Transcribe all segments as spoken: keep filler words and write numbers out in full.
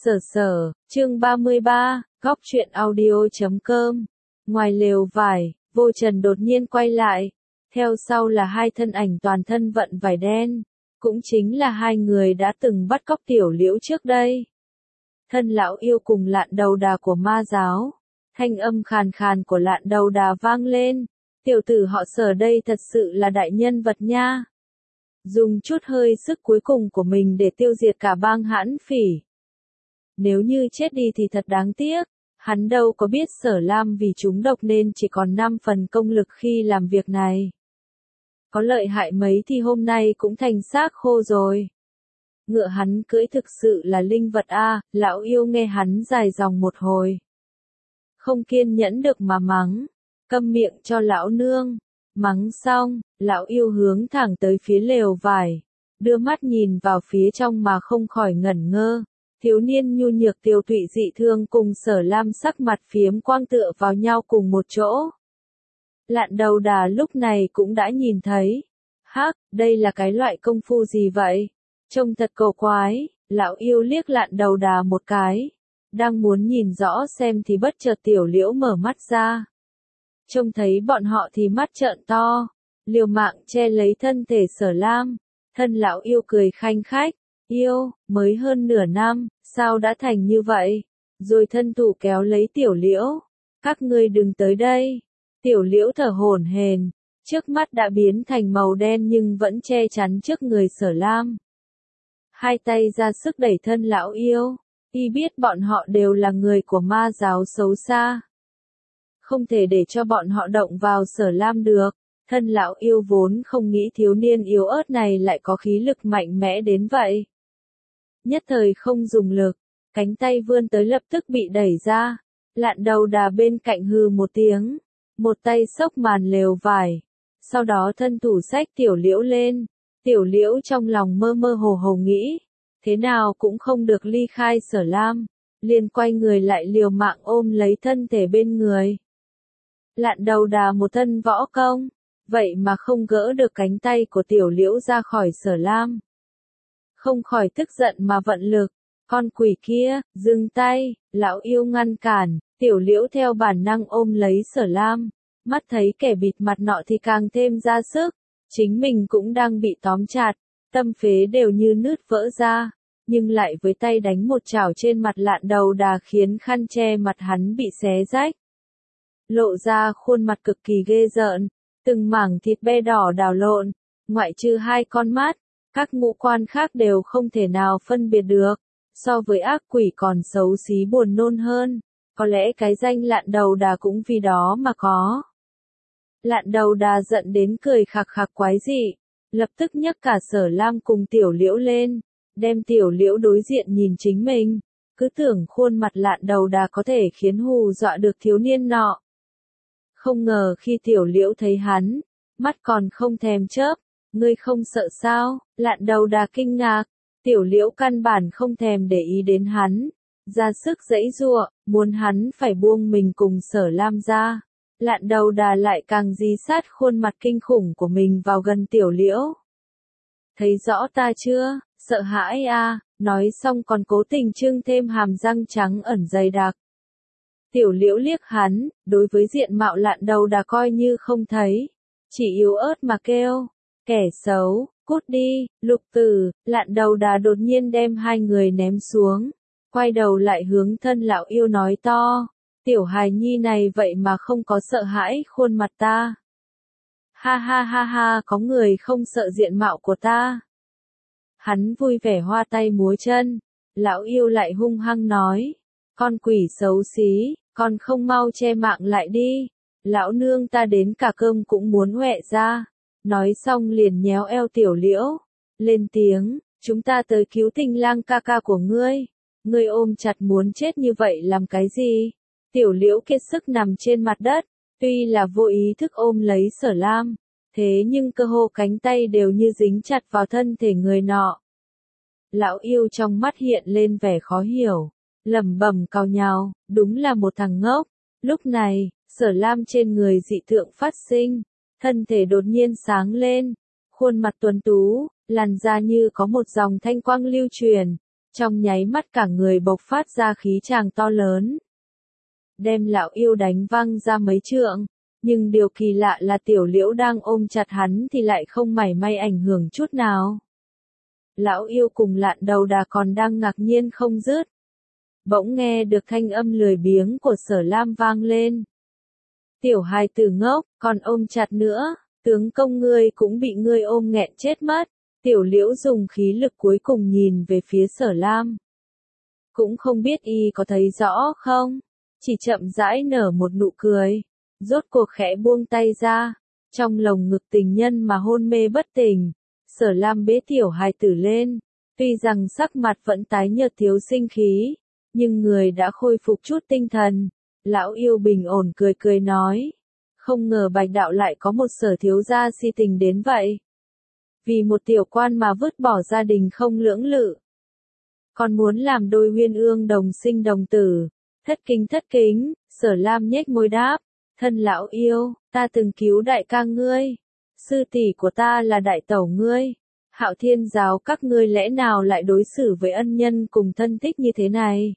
Sở sở, chương ba mươi ba, góc truyện audio chấm com. Ngoài lều vải, Vô Trần đột nhiên quay lại. Theo sau là hai thân ảnh toàn thân vận vải đen. Cũng chính là hai người đã từng bắt cóc Tiểu Liễu trước đây. Thân lão yêu cùng Lạn Đầu Đà của ma giáo. Thanh âm khàn khàn của Lạn Đầu Đà vang lên. Tiểu tử họ Sở đây thật sự là đại nhân vật nha. Dùng chút hơi sức cuối cùng của mình để tiêu diệt cả bang hãn phỉ. Nếu như chết đi thì thật đáng tiếc, hắn đâu có biết Sở Lam vì trúng độc nên chỉ còn năm phần công lực khi làm việc này. Có lợi hại mấy thì hôm nay cũng thành xác khô rồi. Ngựa hắn cưỡi thực sự là linh vật a, lão yêu nghe hắn dài dòng một hồi. Không kiên nhẫn được mà mắng, câm miệng cho lão nương. Mắng xong, lão yêu hướng thẳng tới phía lều vải, đưa mắt nhìn vào phía trong mà không khỏi ngẩn ngơ. Thiếu niên nhu nhược tiêu tụy dị thương cùng Sở Lam sắc mặt phiếm quang tựa vào nhau cùng một chỗ. Lạn Đầu Đà lúc này cũng đã nhìn thấy. Hắc, đây là cái loại công phu gì vậy? Trông thật cổ quái, lão yêu liếc Lạn Đầu Đà một cái. Đang muốn nhìn rõ xem thì bất chợt Tiểu Liễu mở mắt ra. Trông thấy bọn họ thì mắt trợn to, liều mạng che lấy thân thể Sở Lam. Thân lão yêu cười khanh khách. Yêu, mới hơn nửa năm, sao đã thành như vậy? Rồi thân thủ kéo lấy Tiểu Liễu. Các ngươi đừng tới đây. Tiểu Liễu thở hổn hển, trước mắt đã biến thành màu đen nhưng vẫn che chắn trước người Sở Lam. Hai tay ra sức đẩy thân lão yêu, y biết bọn họ đều là người của ma giáo xấu xa. Không thể để cho bọn họ động vào Sở Lam được. Thân lão yêu vốn không nghĩ thiếu niên yếu ớt này lại có khí lực mạnh mẽ đến vậy. Nhất thời không dùng lực, cánh tay vươn tới lập tức bị đẩy ra. Lạn Đầu Đà bên cạnh hừ một tiếng, một tay xốc màn lều vải, sau đó thân thủ xách Tiểu Liễu lên. Tiểu Liễu trong lòng mơ mơ hồ hồ nghĩ, thế nào cũng không được ly khai Sở Lam, liền quay người lại liều mạng ôm lấy thân thể bên người. Lạn Đầu Đà một thân võ công, vậy mà không gỡ được cánh tay của Tiểu Liễu ra khỏi Sở Lam. Không khỏi tức giận mà vận lực, con quỷ kia, dừng tay, lão yêu ngăn cản. Tiểu Liễu theo bản năng ôm lấy Sở Lam, mắt thấy kẻ bịt mặt nọ thì càng thêm ra sức, chính mình cũng đang bị tóm chặt, tâm phế đều như nứt vỡ ra, nhưng lại với tay đánh một chảo trên mặt Lạn Đầu Đà khiến khăn che mặt hắn bị xé rách. Lộ ra khuôn mặt cực kỳ ghê rợn, từng mảng thịt be đỏ đào lộn, ngoại trừ hai con mắt, các ngũ quan khác đều không thể nào phân biệt được, so với ác quỷ còn xấu xí buồn nôn hơn. Có lẽ cái danh Lạn Đầu Đà cũng vì đó mà có. Lạn Đầu Đà giận đến cười khạc khạc quái dị, lập tức nhấc cả Sở Lam cùng Tiểu Liễu lên, đem Tiểu Liễu đối diện nhìn chính mình, cứ tưởng khuôn mặt Lạn Đầu Đà có thể khiến hù dọa được thiếu niên nọ. Không ngờ khi Tiểu Liễu thấy hắn, mắt còn không thèm chớp, ngươi không sợ sao? Lạn Đầu Đà kinh ngạc, Tiểu Liễu căn bản không thèm để ý đến hắn. Ra sức giãy giụa, muốn hắn phải buông mình cùng Sở Lam ra. Lạn Đầu Đà lại càng dí sát khuôn mặt kinh khủng của mình vào gần Tiểu Liễu. Thấy rõ ta chưa, sợ hãi a, nói xong còn cố tình trưng thêm hàm răng trắng ẩn dày đặc. Tiểu Liễu liếc hắn, đối với diện mạo Lạn Đầu Đà coi như không thấy, chỉ yếu ớt mà kêu, kẻ xấu, cút đi. Lục Tử. Lạn Đầu Đà đột nhiên đem hai người ném xuống. Quay đầu lại hướng thân lão yêu nói to, tiểu hài nhi này vậy mà không có sợ hãi khuôn mặt ta. Ha ha ha ha, có người không sợ diện mạo của ta. Hắn vui vẻ hoa tay múa chân, lão yêu lại hung hăng nói, con quỷ xấu xí, con không mau che mạng lại đi, lão nương ta đến cả cơm cũng muốn huệ ra. Nói xong liền nhéo eo Tiểu Liễu, lên tiếng, chúng ta tới cứu Tinh Lang ca ca của ngươi. Ngươi ôm chặt muốn chết như vậy làm cái gì? Tiểu Liễu kiệt sức nằm trên mặt đất, tuy là vô ý thức ôm lấy Sở Lam, thế nhưng cơ hồ cánh tay đều như dính chặt vào thân thể người nọ. Lão yêu trong mắt hiện lên vẻ khó hiểu, lẩm bẩm cào nhào, đúng là một thằng ngốc. Lúc này, Sở Lam trên người dị tượng phát sinh, thân thể đột nhiên sáng lên, khuôn mặt tuấn tú, làn da như có một dòng thanh quang lưu truyền. trong nháy mắt cả người bộc phát ra khí tràng to lớn. Đem lão yêu đánh văng ra mấy trượng, nhưng điều kỳ lạ là tiểu liễu đang ôm chặt hắn thì lại không mảy may ảnh hưởng chút nào. Lão yêu cùng lạn đầu đà còn đang ngạc nhiên không dứt. Bỗng nghe được thanh âm lười biếng của Sở Lam vang lên. Tiểu hài tử ngốc, còn ôm chặt nữa, tướng công ngươi cũng bị ngươi ôm nghẹn chết mất. Tiểu liễu dùng khí lực cuối cùng nhìn về phía Sở Lam. Cũng không biết y có thấy rõ không, chỉ chậm rãi nở một nụ cười, rốt cuộc khẽ buông tay ra, trong lồng ngực tình nhân mà hôn mê bất tỉnh. Sở Lam bế tiểu hài tử lên, tuy rằng sắc mặt vẫn tái nhợt thiếu sinh khí, nhưng người đã khôi phục chút tinh thần. Lão yêu bình ổn cười cười nói, không ngờ Bạch đạo lại có một Sở thiếu gia si tình đến vậy. Vì một tiểu quan mà vứt bỏ gia đình không lưỡng lự. Còn muốn làm đôi huyên ương đồng sinh đồng tử. Thất kính thất kính, Sở Lam nhếch môi đáp, thân lão yêu, ta từng cứu đại ca ngươi. Sư tỷ của ta là đại tẩu ngươi. Hạo Thiên giáo các ngươi lẽ nào lại đối xử với ân nhân cùng thân thích như thế này?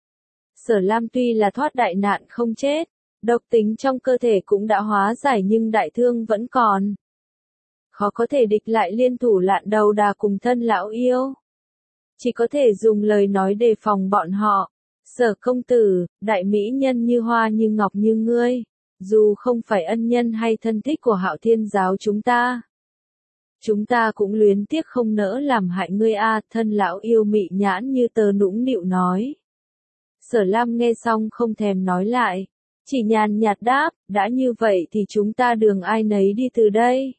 Sở Lam tuy là thoát đại nạn không chết, độc tính trong cơ thể cũng đã hóa giải nhưng đại thương vẫn còn. Khó có thể địch lại liên thủ lạn đầu đà cùng thân lão yêu. Chỉ có thể dùng lời nói đề phòng bọn họ. Sở công tử, đại mỹ nhân như hoa như ngọc như ngươi, dù không phải ân nhân hay thân thích của Hạo Thiên giáo chúng ta, chúng ta cũng luyến tiếc không nỡ làm hại ngươi a. Thân lão yêu mị nhãn như tơ nũng nịu nói. Sở Lam nghe xong không thèm nói lại, chỉ nhàn nhạt đáp, đã như vậy thì chúng ta đường ai nấy đi từ đây.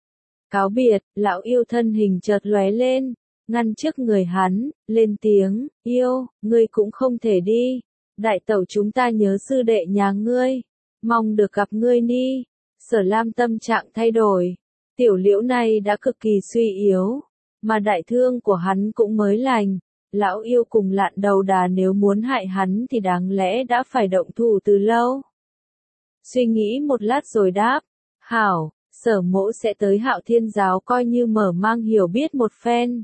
Cáo biệt, lão yêu thân hình chợt lóe lên, ngăn trước người hắn, lên tiếng, yêu, ngươi cũng không thể đi. Đại tẩu chúng ta nhớ sư đệ nhà ngươi, mong được gặp ngươi đi. Sở Lam tâm trạng thay đổi, tiểu liễu này đã cực kỳ suy yếu, mà đại thương của hắn cũng mới lành. Lão yêu cùng lạn đầu đà nếu muốn hại hắn thì đáng lẽ đã phải động thủ từ lâu. Suy nghĩ một lát rồi đáp, hảo, Sở mỗ sẽ tới Hạo Thiên giáo coi như mở mang hiểu biết một phen.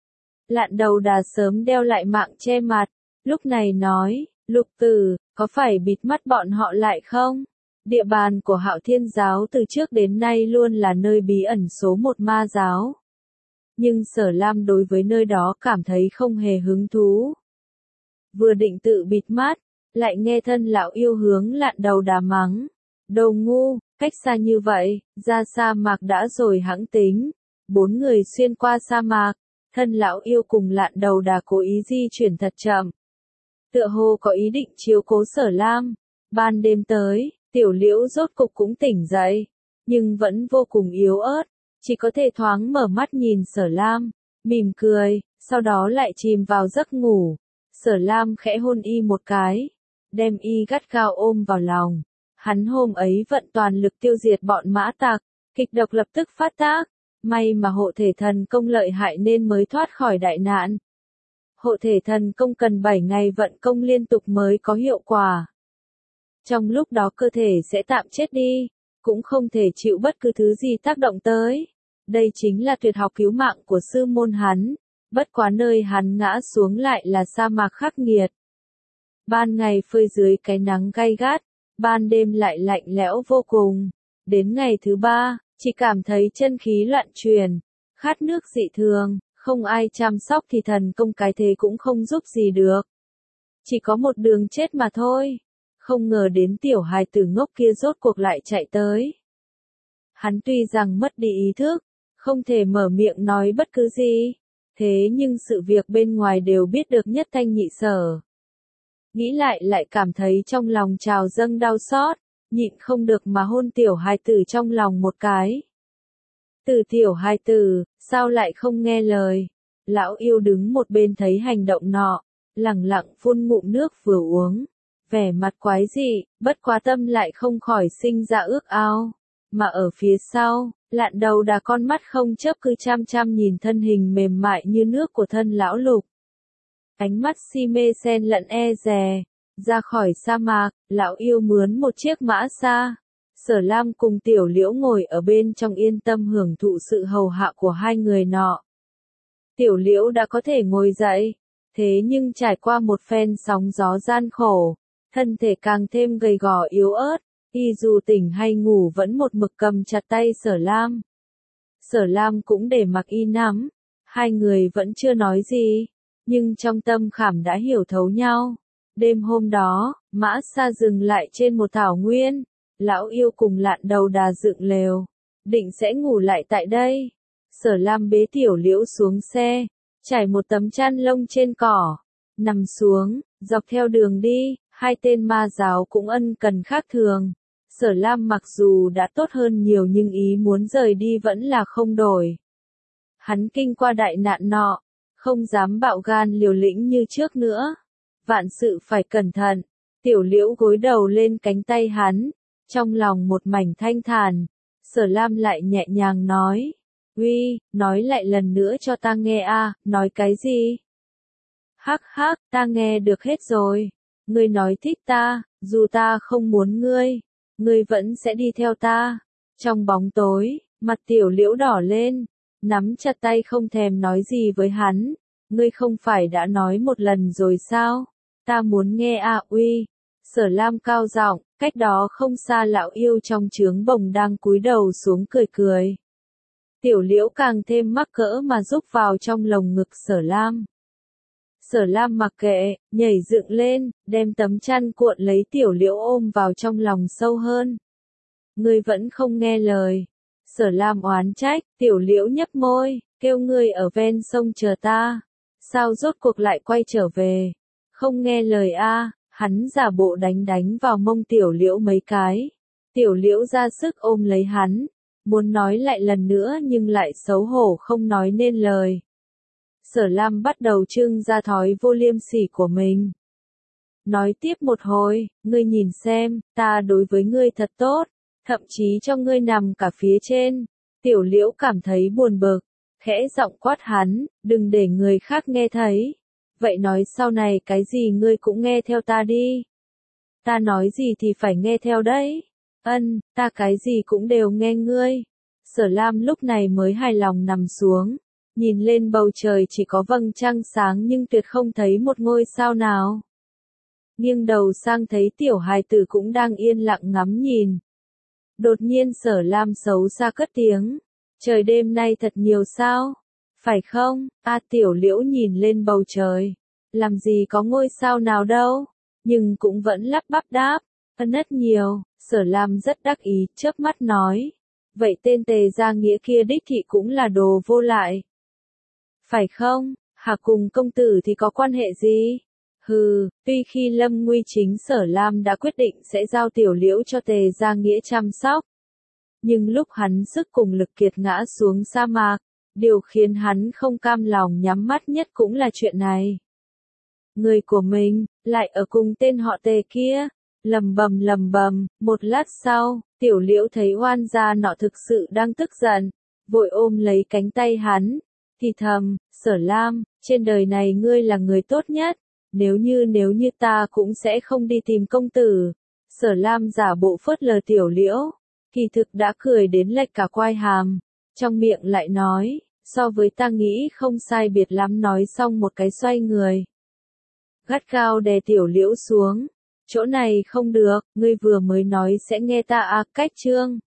Lạn đầu đà sớm đeo lại mạng che mặt, lúc này nói, Lục Tử, có phải bịt mắt bọn họ lại không? Địa bàn của Hạo Thiên giáo từ trước đến nay luôn là nơi bí ẩn số một ma giáo. Nhưng Sở Lam đối với nơi đó cảm thấy không hề hứng thú. Vừa định tự bịt mắt, lại nghe thân lão yêu hướng lạn đầu đà mắng. Đồ ngu, cách xa như vậy, ra sa mạc đã rồi hẵng tính. Bốn người xuyên qua sa mạc, thân lão yêu cùng lạn đầu đà cố ý di chuyển thật chậm. Tựa hồ có ý định chiếu cố Sở Lam. Ban đêm tới, tiểu liễu rốt cục cũng tỉnh dậy, nhưng vẫn vô cùng yếu ớt, chỉ có thể thoáng mở mắt nhìn Sở Lam, mỉm cười, sau đó lại chìm vào giấc ngủ. Sở Lam khẽ hôn y một cái, đem y gắt gao ôm vào lòng. Hắn hôm ấy vận toàn lực tiêu diệt bọn mã tặc, kịch độc lập tức phát tác, may mà hộ thể thần công lợi hại nên mới thoát khỏi đại nạn. Hộ thể thần công cần bảy ngày vận công liên tục mới có hiệu quả. Trong lúc đó cơ thể sẽ tạm chết đi, cũng không thể chịu bất cứ thứ gì tác động tới. Đây chính là tuyệt học cứu mạng của sư môn hắn, bất quá nơi hắn ngã xuống lại là sa mạc khắc nghiệt. Ban ngày phơi dưới cái nắng gay gắt, ban đêm lại lạnh lẽo vô cùng. Đến ngày thứ ba, chỉ cảm thấy chân khí loạn truyền, khát nước dị thường, không ai chăm sóc thì thần công cái thế cũng không giúp gì được. Chỉ có một đường chết mà thôi. Không ngờ đến tiểu hài tử ngốc kia rốt cuộc lại chạy tới. Hắn tuy rằng mất đi ý thức, không thể mở miệng nói bất cứ gì, thế nhưng sự việc bên ngoài đều biết được nhất thanh nhị sở. Nghĩ lại lại cảm thấy trong lòng trào dâng đau xót, nhịn không được mà hôn tiểu hài tử trong lòng một cái. Từ tiểu hài tử, sao lại không nghe lời? Lão yêu đứng một bên thấy hành động nọ, lẳng lặng phun ngụm nước vừa uống, vẻ mặt quái dị, bất quá tâm lại không khỏi sinh ra ước ao. Mà ở phía sau, lạn đầu đà con mắt không chớp cứ chăm chăm nhìn thân hình mềm mại như nước của thân lão Lục. Ánh mắt si mê xen lẫn e dè. Ra khỏi sa mạc, lão yêu mướn một chiếc mã xa. Sở Lam cùng tiểu liễu ngồi ở bên trong yên tâm hưởng thụ sự hầu hạ của hai người nọ. Tiểu liễu đã có thể ngồi dậy, Thế nhưng trải qua một phen sóng gió gian khổ, thân thể càng thêm gầy gò yếu ớt, y dù tỉnh hay ngủ vẫn một mực cầm chặt tay Sở Lam. Sở Lam cũng để mặc y nắm, hai người vẫn chưa nói gì, nhưng trong tâm khảm đã hiểu thấu nhau. Đêm hôm đó, Mã Sa dừng lại trên một thảo nguyên, lão yêu cùng Lạn Đầu Đà dựng lều, định sẽ ngủ lại tại đây. Sở Lam bế Tiểu Liễu xuống xe, trải một tấm chăn lông trên cỏ, nằm xuống, dọc theo đường đi, hai tên ma giáo cũng ân cần khác thường. Sở Lam mặc dù đã tốt hơn nhiều nhưng ý muốn rời đi vẫn là không đổi. Hắn kinh qua đại nạn nọ, không dám bạo gan liều lĩnh như trước nữa. Vạn sự phải cẩn thận. Tiểu Liễu gối đầu lên cánh tay hắn, trong lòng một mảnh thanh thản. Sở Lam lại nhẹ nhàng nói, uy, nói lại lần nữa cho ta nghe a, nói cái gì? Hắc hắc, ta nghe được hết rồi. Ngươi nói thích ta, dù ta không muốn ngươi, ngươi vẫn sẽ đi theo ta. Trong bóng tối, mặt Tiểu Liễu đỏ lên, nắm chặt tay không thèm nói gì với hắn. Ngươi không phải đã nói một lần rồi sao? Ta muốn nghe a uy. Sở Lam cao giọng, cách đó không xa lão yêu trong trướng bồng đang cúi đầu xuống cười cười. Tiểu Liễu càng thêm mắc cỡ mà rúc vào trong lồng ngực Sở Lam. Sở Lam mặc kệ, nhảy dựng lên, đem tấm chăn cuộn lấy Tiểu Liễu ôm vào trong lòng sâu hơn. Ngươi vẫn không nghe lời. Sở Lam oán trách, Tiểu Liễu nhấp môi, kêu ngươi ở ven sông chờ ta. Sao rốt cuộc lại quay trở về? Không nghe lời a, hắn giả bộ đánh đánh vào mông Tiểu Liễu mấy cái. Tiểu Liễu ra sức ôm lấy hắn, muốn nói lại lần nữa nhưng lại xấu hổ không nói nên lời. Sở Lam bắt đầu trưng ra thói vô liêm sỉ của mình. Nói tiếp một hồi, ngươi nhìn xem, ta đối với ngươi thật tốt, thậm chí cho ngươi nằm cả phía trên. Tiểu Liễu cảm thấy buồn bực, khẽ giọng quát hắn, đừng để người khác nghe thấy. Vậy nói sau này cái gì ngươi cũng nghe theo ta đi. Ta nói gì thì phải nghe theo đấy. Ân, ta cái gì cũng đều nghe ngươi. Sở Lam lúc này mới hài lòng nằm xuống, nhìn lên bầu trời chỉ có vầng trăng sáng nhưng tuyệt không thấy một ngôi sao nào. Nghiêng đầu sang thấy tiểu hài tử cũng đang yên lặng ngắm nhìn. Đột nhiên Sở Lam xấu xa cất tiếng, trời đêm nay thật nhiều sao, phải không? A Tiểu Liễu nhìn lên bầu trời, làm gì có ngôi sao nào đâu, nhưng cũng vẫn lắp bắp đáp, ân rất nhiều. Sở Lam rất đắc ý, chớp mắt nói, vậy tên Tề Gia Nghĩa kia đích thị cũng là đồ vô lại. Phải không? Hà cùng công tử thì có quan hệ gì? Hừ, tuy khi lâm nguy chính Sở Lam đã quyết định sẽ giao Tiểu Liễu cho Tề Gia Nghĩa chăm sóc. Nhưng lúc hắn sức cùng lực kiệt ngã xuống sa mạc, điều khiến hắn không cam lòng nhắm mắt nhất cũng là chuyện này. Người của mình, lại ở cùng tên họ Tề kia, lầm bầm lầm bầm, một lát sau, Tiểu Liễu thấy oan gia nọ thực sự đang tức giận, vội ôm lấy cánh tay hắn, thì thầm, Sở Lam, trên đời này ngươi là người tốt nhất, nếu như nếu như ta cũng sẽ không đi tìm công tử. Sở Lam giả bộ phớt lờ Tiểu Liễu, kỳ thực đã cười đến lệch cả quai hàm, trong miệng lại nói, so với ta nghĩ không sai biệt lắm, nói xong một cái xoay người. Gắt gao đè Tiểu Liễu xuống, chỗ này không được, ngươi vừa mới nói sẽ nghe ta à, cách chương.